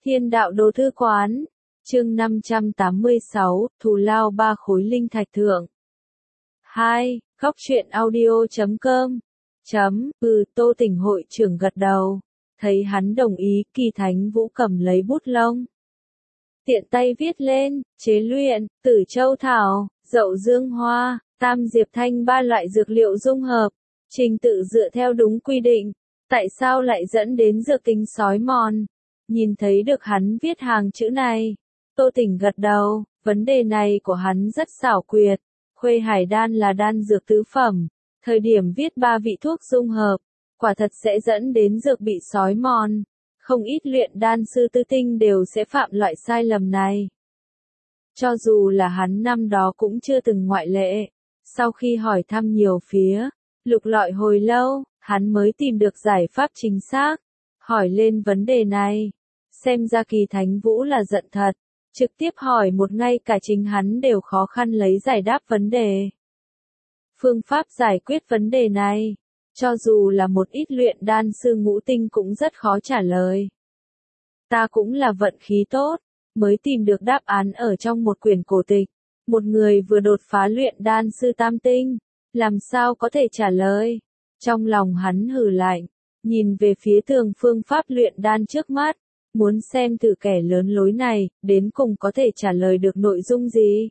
Thiên đạo đồ thư quán, chương 586, thù lao 3 khối linh thạch thượng. 2. Góc truyện audio.com Tô Tỉnh hội trưởng gật đầu, thấy hắn đồng ý, Kỳ Thánh Vũ cầm lấy bút lông. Tiện tay viết lên, chế luyện, Tử Châu Thảo, Dậu Dương Hoa, Tam Diệp Thanh 3 loại dược liệu dung hợp, trình tự dựa theo đúng quy định, tại sao lại dẫn đến dược tính sói mòn? Nhìn thấy được hắn viết hàng chữ này, Tô Tỉnh gật đầu, vấn đề này của hắn rất xảo quyệt. Khuê hải đan là đan dược tứ phẩm, thời điểm viết 3 vị thuốc dung hợp, quả thật sẽ dẫn đến dược bị sói mòn. Không ít luyện đan sư tư tinh đều sẽ phạm loại sai lầm này. Cho dù là hắn năm đó cũng chưa từng ngoại lệ. Sau khi hỏi thăm nhiều phía, lục lọi hồi lâu, hắn mới tìm được giải pháp chính xác. Hỏi lên vấn đề này, xem ra Kỳ Thánh Vũ là giận thật, trực tiếp hỏi một ngay cả chính hắn đều khó khăn lấy giải đáp vấn đề. Phương pháp giải quyết vấn đề này, cho dù là một ít luyện đan sư ngũ tinh cũng rất khó trả lời. Ta cũng là vận khí tốt, mới tìm được đáp án ở trong một quyển cổ tịch. Một người vừa đột phá luyện đan sư tam tinh, làm sao có thể trả lời? Trong lòng hắn hừ lạnh, nhìn về phía tường phương pháp luyện đan trước mắt, muốn xem thử kẻ lớn lối này, đến cùng có thể trả lời được nội dung gì.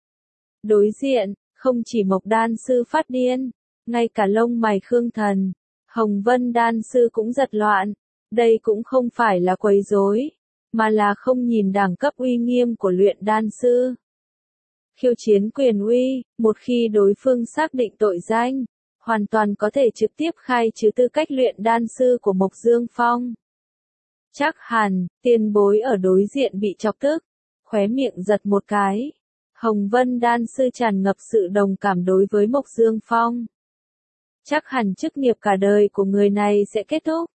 Đối diện, không chỉ Mộc đan sư phát điên, ngay cả lông mày Khương Thần, Hồng Vân đan sư cũng giật loạn. Đây cũng không phải là quấy rối, mà là không nhìn đẳng cấp uy nghiêm của luyện đan sư. Khiêu chiến quyền uy, một khi đối phương xác định tội danh, hoàn toàn có thể trực tiếp khai trừ tư cách luyện đan sư của Mộc Dương Phong. Chắc hẳn, tiền bối ở đối diện bị chọc tức, khóe miệng giật một cái. Hồng Vân đan sư tràn ngập sự đồng cảm đối với Mộc Dương Phong. Chắc hẳn chức nghiệp cả đời của người này sẽ kết thúc.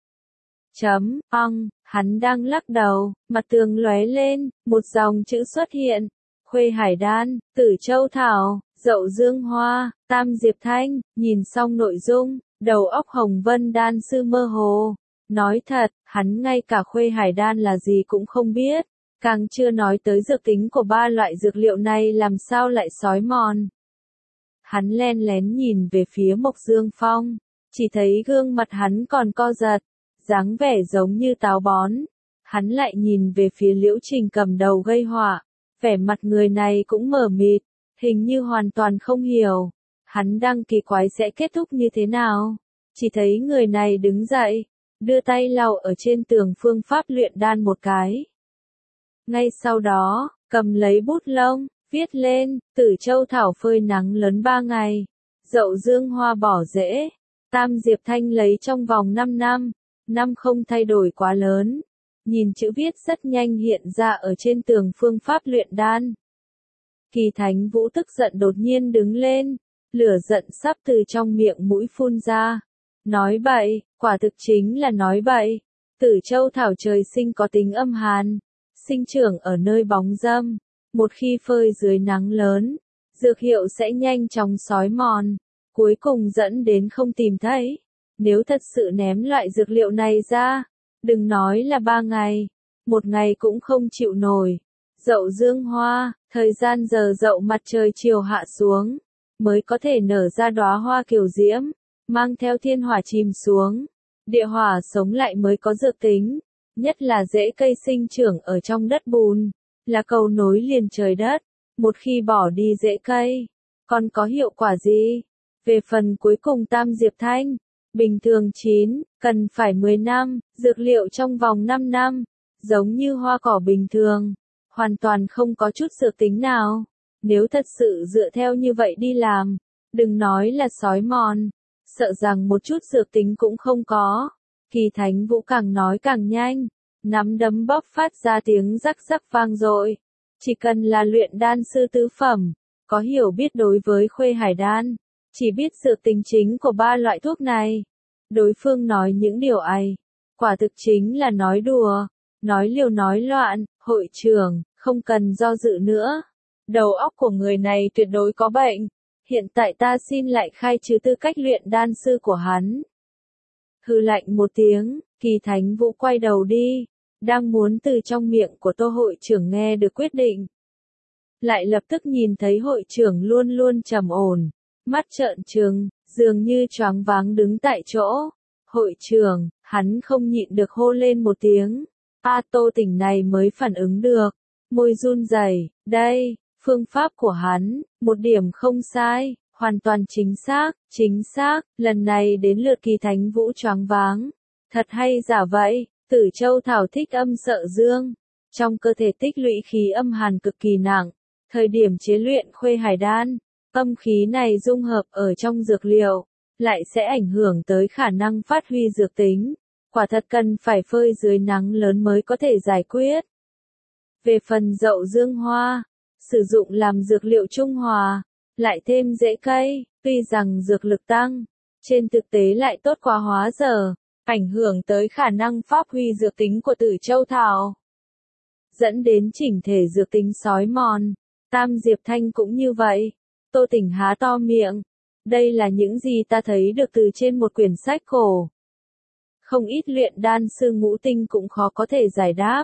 Hắn đang lắc đầu, mặt tường lóe lên, một dòng chữ xuất hiện. Khuê hải đan, Tử Châu Thảo, Dậu Dương Hoa, Tam Diệp Thanh, nhìn xong nội dung, đầu óc Hồng Vân đan sư mơ hồ. Nói thật, hắn ngay cả khuê hải đan là gì cũng không biết, càng chưa nói tới dược tính của 3 loại dược liệu này làm sao lại sói mòn. Hắn len lén nhìn về phía Mộc Dương Phong, chỉ thấy gương mặt hắn còn co giật, dáng vẻ giống như táo bón. Hắn lại nhìn về phía Liễu Trình cầm đầu gây họa, vẻ mặt người này cũng mờ mịt, hình như hoàn toàn không hiểu. Hắn đang kỳ quái sẽ kết thúc như thế nào. Chỉ thấy người này đứng dậy, đưa tay lau ở trên tường phương pháp luyện đan một cái. Ngay sau đó, cầm lấy bút lông, viết lên, Tử Châu Thảo phơi nắng lớn 3 ngày, Dậu Dương Hoa bỏ rễ, Tam Diệp Thanh lấy trong vòng 5 năm, năm không thay đổi quá lớn. Nhìn chữ viết rất nhanh hiện ra ở trên tường phương pháp luyện đan. Kỳ Thánh Vũ tức giận đột nhiên đứng lên, lửa giận sắp từ trong miệng mũi phun ra. Nói bậy, quả thực chính là nói bậy. Tử Châu Thảo trời sinh có tính âm hàn, sinh trưởng ở nơi bóng râm. Một khi phơi dưới nắng lớn, dược hiệu sẽ nhanh chóng sói mòn, cuối cùng dẫn đến không tìm thấy. Nếu thật sự ném loại dược liệu này ra, đừng nói là 3 ngày, 1 ngày cũng không chịu nổi. Dậu Dương Hoa, thời gian giờ dậu mặt trời chiều hạ xuống, mới có thể nở ra đóa hoa kiều diễm, mang theo thiên hỏa chìm xuống. Địa hỏa sống lại mới có dược tính, nhất là rễ cây sinh trưởng ở trong đất bùn, là cầu nối liền trời đất. Một khi bỏ đi rễ cây, còn có hiệu quả gì? Về phần cuối cùng Tam Diệp Thanh, bình thường chín, cần phải 10 năm, dược liệu trong vòng 5 năm, giống như hoa cỏ bình thường, hoàn toàn không có chút dược tính nào. Nếu thật sự dựa theo như vậy đi làm, đừng nói là sói mòn, sợ rằng một chút dược tính cũng không có. Kỳ Thánh Vũ càng nói càng nhanh, nắm đấm bóp phát ra tiếng rắc rắc vang dội. Chỉ cần là luyện đan sư tứ phẩm, có hiểu biết đối với khuê hải đan, chỉ biết dược tính chính của 3 loại thuốc này. Đối phương nói những điều ấy, quả thực chính là nói đùa, nói liều nói loạn. Hội trưởng, không cần do dự nữa. Đầu óc của người này tuyệt đối có bệnh. Hiện tại ta xin lại khai trừ tư cách luyện đan sư của hắn. Hừ lạnh một tiếng, Kỳ Thánh Vũ quay đầu đi. đang muốn từ trong miệng của Tô hội trưởng nghe được quyết định. Lại lập tức nhìn thấy hội trưởng luôn luôn trầm ổn, mắt trợn trừng, dường như choáng váng đứng tại chỗ. Hội trưởng, hắn không nhịn được hô lên một tiếng. Tô Tỉnh này mới phản ứng được, môi run rẩy, đây, phương pháp của hắn, một điểm không sai, hoàn toàn chính xác, lần này đến lượt Kỳ Thánh Vũ choáng váng. Thật hay giả vậy, Tử Châu Thảo thích âm sợ dương, trong cơ thể tích lũy khí âm hàn cực kỳ nặng, thời điểm chế luyện Khuê Hải Đan, âm khí này dung hợp ở trong dược liệu, lại sẽ ảnh hưởng tới khả năng phát huy dược tính. Quả thật cần phải phơi dưới nắng lớn mới có thể giải quyết. Về phần dậu dương hoa, sử dụng làm dược liệu trung hòa, lại thêm rễ cây, tuy rằng dược lực tăng, trên thực tế lại tốt quá hóa dở, ảnh hưởng tới khả năng phát huy dược tính của Tử Châu Thảo, dẫn đến chỉnh thể dược tính sói mòn. Tam Diệp Thanh cũng như vậy. Tô Tỉnh há to miệng. Đây là những gì ta thấy được từ trên một quyển sách cổ. Không ít luyện đan sư ngũ tinh cũng khó có thể giải đáp.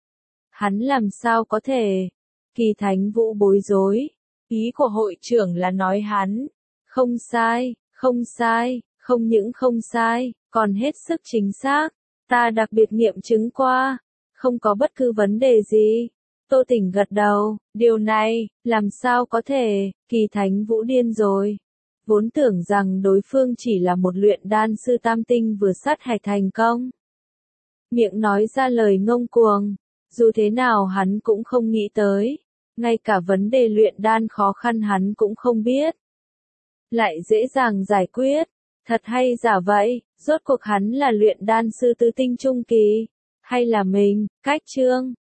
Hắn làm sao có thể? Kỳ Thánh Vũ bối rối. Ý của hội trưởng là nói hắn. Không sai, không những không sai, còn hết sức chính xác. Ta đặc biệt nghiệm chứng qua. Không có bất cứ vấn đề gì. Tô Tỉnh gật đầu, điều này, làm sao có thể, Kỳ Thánh Vũ điên rồi. Vốn tưởng rằng đối phương chỉ là một luyện đan sư tam tinh vừa sát hạch thành công. Miệng nói ra lời ngông cuồng, dù thế nào hắn cũng không nghĩ tới, ngay cả vấn đề luyện đan khó khăn hắn cũng không biết. Lại dễ dàng giải quyết, thật hay giả vậy, rốt cuộc hắn là luyện đan sư tứ tinh trung kỳ, hay là mình, cách chương.